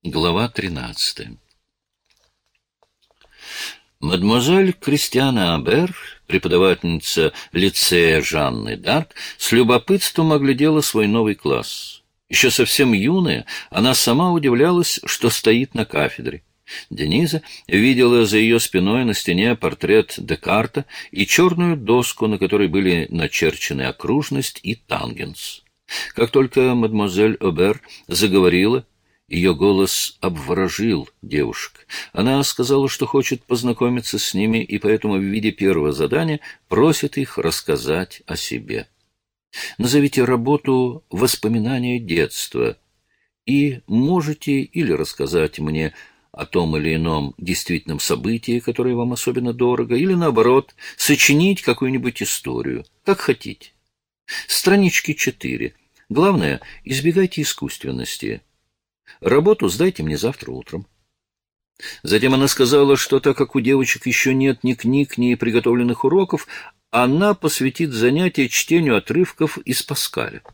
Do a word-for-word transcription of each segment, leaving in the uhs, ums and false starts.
Глава тринадцатая. Мадемуазель Кристиана Абер, преподавательница лицея Жанны д'Арк, с любопытством оглядела свой новый класс. Еще совсем юная, она сама удивлялась, что стоит на кафедре. Дениза видела за ее спиной на стене портрет Декарта и черную доску, на которой были начерчены окружность и тангенс. Как только мадемуазель Абер заговорила, ее голос обворожил девушек. Она сказала, что хочет познакомиться с ними, и поэтому в виде первого задания просит их рассказать о себе. Назовите работу «Воспоминания детства» и можете или рассказать мне о том или ином действительном событии, которое вам особенно дорого, или, наоборот, сочинить какую-нибудь историю, как хотите. Странички четыре. Главное, избегайте искусственности. Работу сдайте мне завтра утром. Затем она сказала, что так как у девочек еще нет ни книг, ни приготовленных уроков, она посвятит занятия чтению отрывков из Паскаля.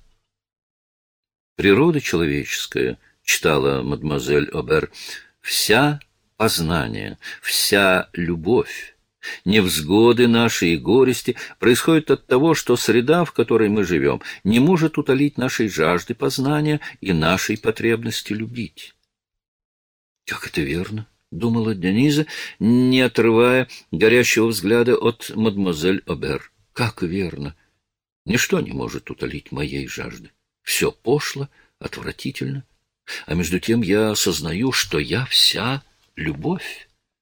«Природа человеческая», — читала мадемуазель Абер, — «вся познание, вся любовь, невзгоды наши и горести происходят от того, что среда, в которой мы живем, не может утолить нашей жажды познания и нашей потребности любить». «Как это верно», — думала Дениза, не отрывая горящего взгляда от мадемуазель Абер. «Как верно! Ничто не может утолить моей жажды. Все пошло, отвратительно. А между тем я осознаю, что я вся любовь.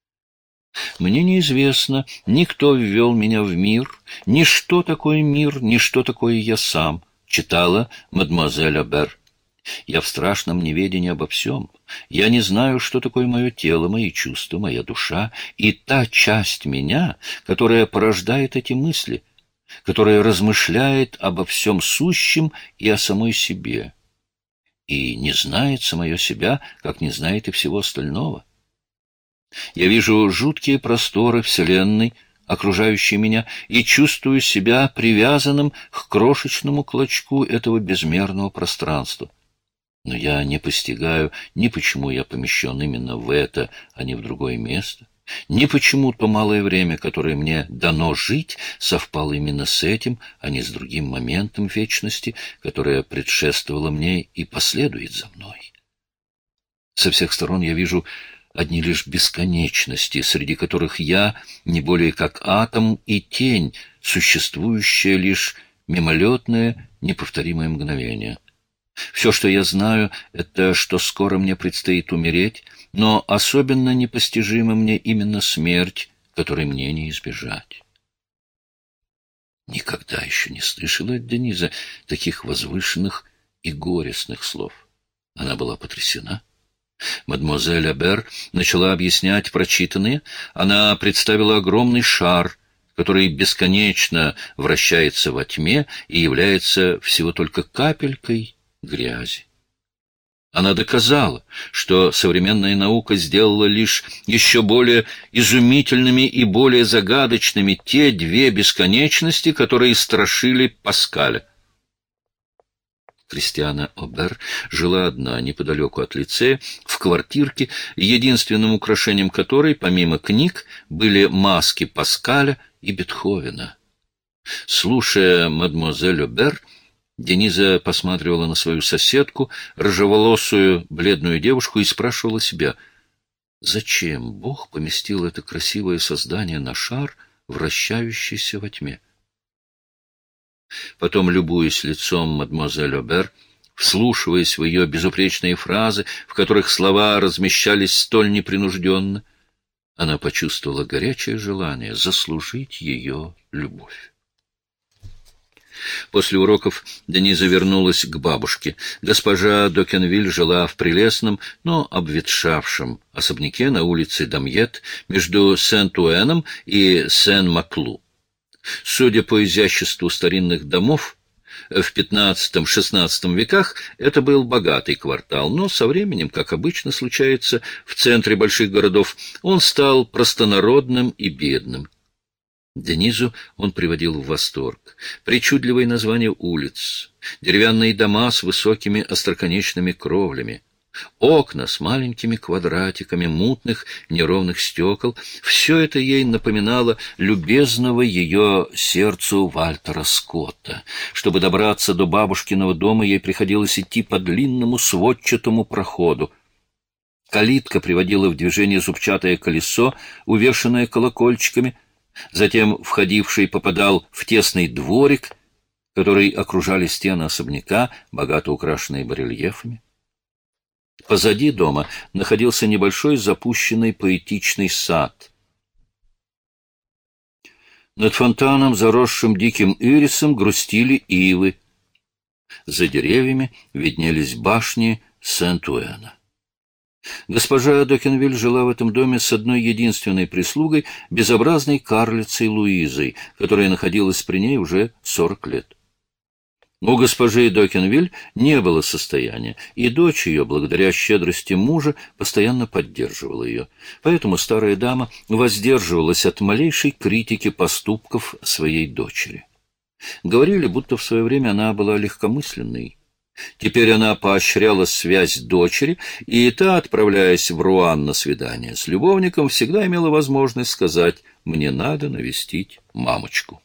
Мне неизвестно, никто ввел меня в мир, ни что такое мир, ни что такое я сам», — читала мадемуазель Абер. «Я в страшном неведении обо всем. Я не знаю, что такое мое тело, мои чувства, моя душа и та часть меня, которая порождает эти мысли, которая размышляет обо всем сущем и о самой себе, и не знает самое себя, как не знает и всего остального. Я вижу жуткие просторы Вселенной, окружающие меня, и чувствую себя привязанным к крошечному клочку этого безмерного пространства. Но я не постигаю ни почему я помещен именно в это, а не в другое место, ни почему то малое время, которое мне дано жить, совпало именно с этим, а не с другим моментом вечности, которое предшествовало мне и последует за мной. Со всех сторон я вижу одни лишь бесконечности, среди которых я не более как атом и тень, существующая лишь мимолетное, неповторимое мгновение. Все, что я знаю, это что скоро мне предстоит умереть, но особенно непостижима мне именно смерть, которой мне не избежать. Никогда еще не слышала от Дениза таких возвышенных и горестных слов. Она была потрясена. Мадемуазель Абер начала объяснять прочитанное. Она представила огромный шар, который бесконечно вращается во тьме и является всего только капелькой грязи. Она доказала, что современная наука сделала лишь еще более изумительными и более загадочными те две бесконечности, которые страшили Паскаля. Кристиана Абер жила одна неподалеку от лицея, в квартирке, единственным украшением которой, помимо книг, были маски Паскаля и Бетховена. Слушая мадемуазель Абер, Дениза посматривала на свою соседку, рыжеволосую бледную девушку, и спрашивала себя, зачем Бог поместил это красивое создание на шар, вращающийся во тьме. Потом, любуясь лицом мадемуазель Абер, вслушиваясь в ее безупречные фразы, в которых слова размещались столь непринужденно, она почувствовала горячее желание заслужить ее любовь. После уроков Дениза вернулась к бабушке. Госпожа Докенвиль жила в прелестном, но обветшавшем особняке на улице Дамьет между Сент-Уэном и Сен-Маклу. Судя по изяществу старинных домов, в пятнадцатом-шестнадцатом веках это был богатый квартал, но со временем, как обычно случается в центре больших городов, он стал простонародным и бедным. Денизу он приводил в восторг. Причудливые названия улиц, деревянные дома с высокими остроконечными кровлями, окна с маленькими квадратиками мутных неровных стекол — все это ей напоминало любезного ее сердцу Вальтера Скотта. Чтобы добраться до бабушкиного дома, ей приходилось идти по длинному сводчатому проходу. Калитка приводила в движение зубчатое колесо, увешанное колокольчиками. Затем входивший попадал в тесный дворик, который окружали стены особняка, богато украшенные барельефами. Позади дома находился небольшой запущенный поэтичный сад. Над фонтаном, заросшим диким ирисом, грустили ивы. За деревьями виднелись башни Сент-Уэна. Госпожа Докенвиль жила в этом доме с одной единственной прислугой, безобразной карлицей Луизой, которая находилась при ней уже сорок лет. У госпожи Докенвиль не было состояния, и дочь ее, благодаря щедрости мужа, постоянно поддерживала ее. Поэтому старая дама воздерживалась от малейшей критики поступков своей дочери. Говорили, будто в свое время она была легкомысленной. Теперь она поощряла связь дочери, и та, отправляясь в Руан на свидание с любовником, всегда имела возможность сказать: «Мне надо навестить мамочку».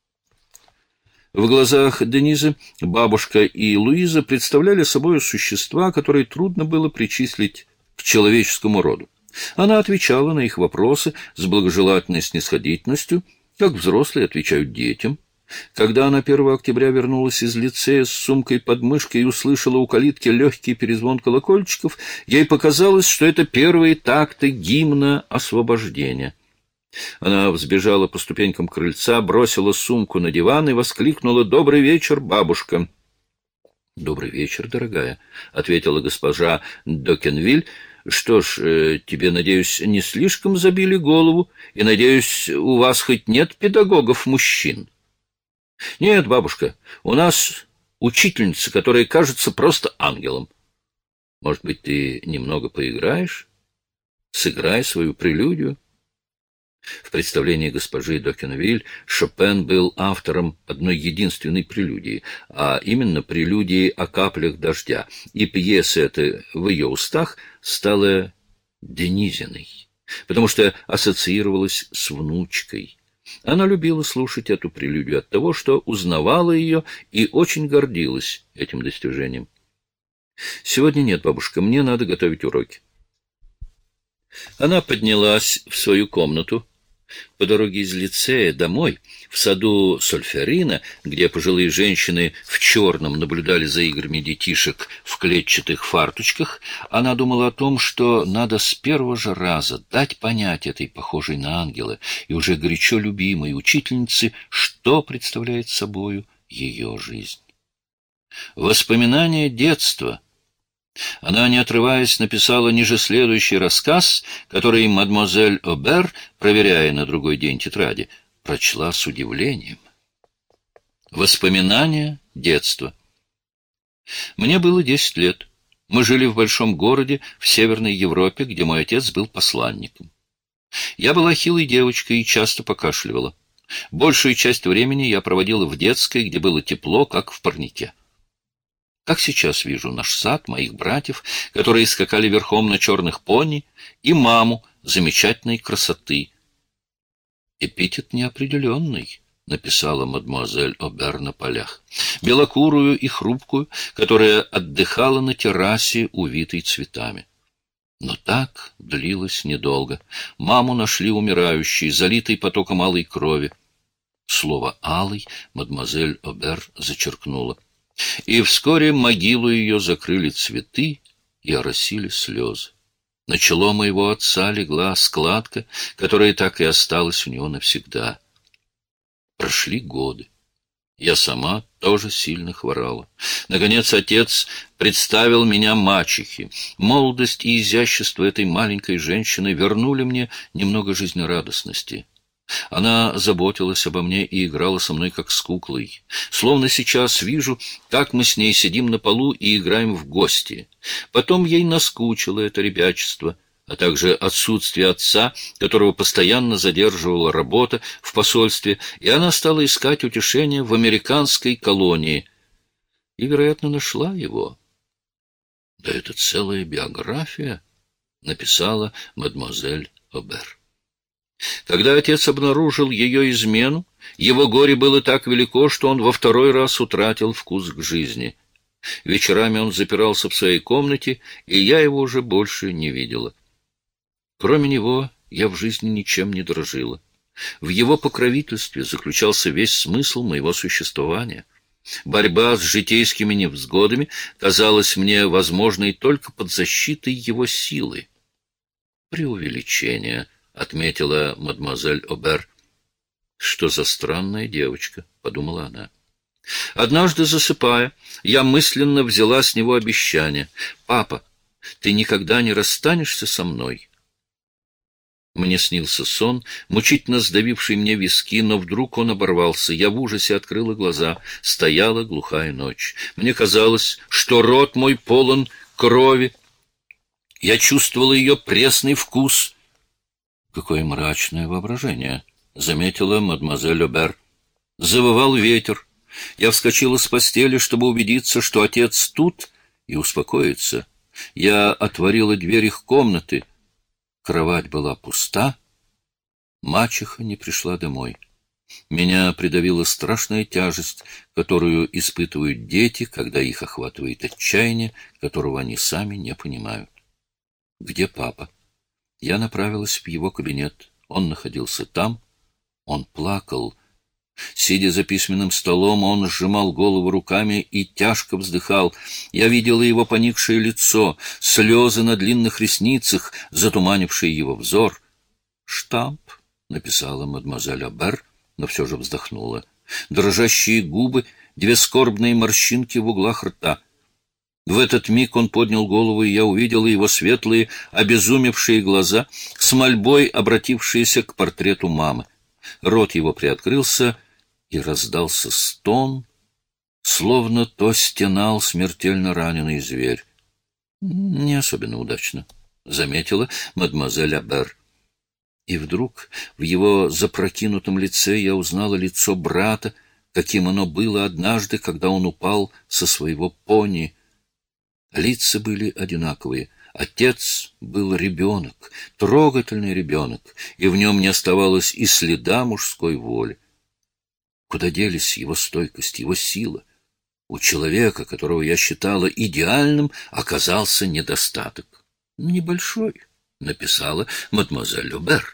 В глазах Денизы бабушка и Луиза представляли собой существа, которые трудно было причислить к человеческому роду. Она отвечала на их вопросы с благожелательной снисходительностью, как взрослые отвечают детям. Когда она первого октября вернулась из лицея с сумкой под мышкой и услышала у калитки легкий перезвон колокольчиков, ей показалось, что это первые такты гимна освобождения. Она взбежала по ступенькам крыльца, бросила сумку на диван и воскликнула: «Добрый вечер, бабушка!» «Добрый вечер, дорогая», — ответила госпожа Докенвиль. «Что ж, э, тебе, надеюсь, не слишком забили голову, и, надеюсь, у вас хоть нет педагогов-мужчин?» «Нет, бабушка, у нас учительница, которая кажется просто ангелом». «Может быть, ты немного поиграешь? Сыграй свою прелюдию». В представлении госпожи Докенвиль Шопен был автором одной единственной прелюдии, а именно прелюдии о каплях дождя, и пьеса эта в ее устах стала Денизиной, потому что ассоциировалась с внучкой. Она любила слушать эту прелюдию от того, что узнавала ее и очень гордилась этим достижением. «Сегодня нет, бабушка, мне надо готовить уроки». Она поднялась в свою комнату. По дороге из лицея домой, в саду Сольферина, где пожилые женщины в черном наблюдали за играми детишек в клетчатых фарточках, она думала о том, что надо с первого же раза дать понять этой похожей на ангела и уже горячо любимой учительнице, что представляет собою ее жизнь. Воспоминания детства. Она, не отрываясь, написала ниже следующий рассказ, который мадемуазель Обер, проверяя на другой день тетради, прочла с удивлением. Воспоминания детства. Мне было десять лет. Мы жили в большом городе в Северной Европе, где мой отец был посланником. Я была хилой девочкой и часто покашливала. Большую часть времени я проводила в детской, где было тепло, как в парнике. Как сейчас вижу наш сад, моих братьев, которые скакали верхом на черных пони, и маму замечательной красоты. «Эпитет неопределенный», — написала мадемуазель Обер на полях. Белокурую и хрупкую, которая отдыхала на террасе, увитой цветами. Но так длилось недолго. Маму нашли умирающей, залитой потоком алой крови. Слово «алый» мадемуазель Обер зачеркнула. И вскоре могилу ее закрыли цветы и оросили слезы. На чело моего отца легла складка, которая так и осталась у него навсегда. Прошли годы. Я сама тоже сильно хворала. Наконец отец представил меня мачехе. Молодость и изящество этой маленькой женщины вернули мне немного жизнерадостности. Она заботилась обо мне и играла со мной как с куклой. Словно сейчас вижу, как мы с ней сидим на полу и играем в гости. Потом ей наскучило это ребячество, а также отсутствие отца, которого постоянно задерживала работа в посольстве, и она стала искать утешение в американской колонии. И, вероятно, нашла его. Да это целая биография, написала мадемуазель Обер. Когда отец обнаружил ее измену, его горе было так велико, что он во второй раз утратил вкус к жизни. Вечерами он запирался в своей комнате, и я его уже больше не видела. Кроме него я в жизни ничем не дорожила. В его покровительстве заключался весь смысл моего существования. Борьба с житейскими невзгодами казалась мне возможной только под защитой его силы. «Преувеличение», — отметила мадемуазель Обер. «Что за странная девочка», — подумала она. Однажды, засыпая, я мысленно взяла с него обещание. «Папа, ты никогда не расстанешься со мной». Мне снился сон, мучительно сдавивший мне виски, но вдруг он оборвался. Я в ужасе открыла глаза. Стояла глухая ночь. Мне казалось, что рот мой полон крови. Я чувствовала ее пресный вкус. «Какое мрачное воображение», — заметила мадемуазель Обер. Завывал ветер. Я вскочила с постели, чтобы убедиться, что отец тут, и успокоиться. Я отворила дверь их комнаты. Кровать была пуста. Мачеха не пришла домой. Меня придавила страшная тяжесть, которую испытывают дети, когда их охватывает отчаяние, которого они сами не понимают. Где папа? Я направилась в его кабинет. Он находился там. Он плакал. Сидя за письменным столом, он сжимал голову руками и тяжко вздыхал. Я видела его поникшее лицо, слезы на длинных ресницах, затуманившие его взор. «Штамп», — написала мадемуазель Обер, но все же вздохнула. Дрожащие губы, две скорбные морщинки в углах рта. В этот миг он поднял голову, и я увидела его светлые, обезумевшие глаза, с мольбой обратившиеся к портрету мамы. Рот его приоткрылся, и раздался стон, словно то стенал смертельно раненый зверь. «Не особенно удачно», — заметила мадемуазель Обер. И вдруг в его запрокинутом лице я узнала лицо брата, каким оно было однажды, когда он упал со своего пони. Лица были одинаковые. Отец был ребенок, трогательный ребенок, и в нем не оставалось и следа мужской воли. Куда делись его стойкость, его сила? У человека, которого я считала идеальным, оказался недостаток. «Небольшой», — написала мадемуазель Обер.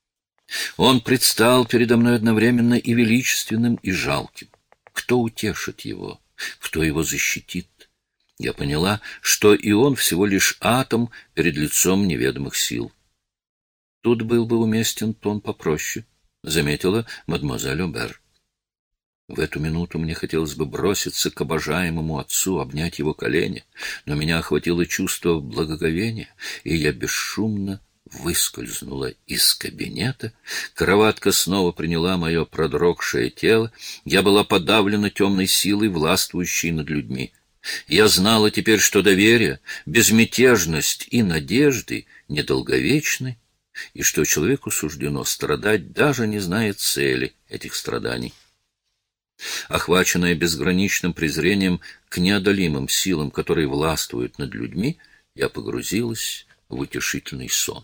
Он предстал передо мной одновременно и величественным, и жалким. Кто утешит его? Кто его защитит? Я поняла, что и он всего лишь атом перед лицом неведомых сил. Тут был бы уместен тон попроще, — заметила мадемуазель Обер. В эту минуту мне хотелось бы броситься к обожаемому отцу, обнять его колени, но меня охватило чувство благоговения, и я бесшумно выскользнула из кабинета. Кроватка снова приняла мое продрогшее тело. Я была подавлена темной силой, властвующей над людьми. Я знала теперь, что доверие, безмятежность и надежды недолговечны, и что человеку суждено страдать, даже не зная цели этих страданий. Охваченная безграничным презрением к неодолимым силам, которые властвуют над людьми, я погрузилась в утешительный сон.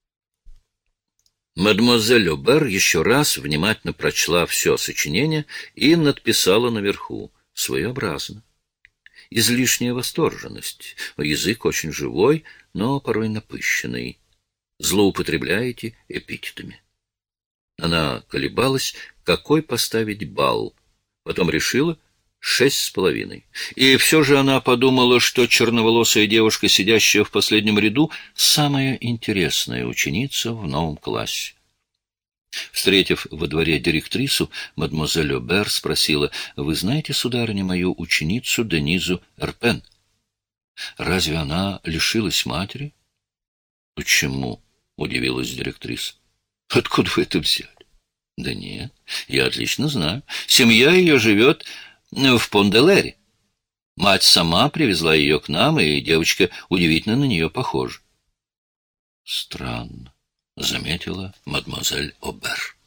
Мадемуазель Обер еще раз внимательно прочла все сочинение и надписала наверху: своеобразно. Излишняя восторженность, язык очень живой, но порой напыщенный. Злоупотребляете эпитетами. Она колебалась, какой поставить балл. Потом решила шесть с половиной. И все же она подумала, что черноволосая девушка, сидящая в последнем ряду, самая интересная ученица в новом классе. Встретив во дворе директрису, мадемуазель Обер спросила: «Вы знаете, сударыня, мою ученицу Денизу Эрпен? Разве она лишилась матери?» «Почему?» — удивилась директриса. «Откуда вы это взяли?» «Да нет, я отлично знаю. Семья ее живет в Понделере. Мать сама привезла ее к нам, и девочка удивительно на нее похожа». «Странно», — заметила мадемуазель Обер.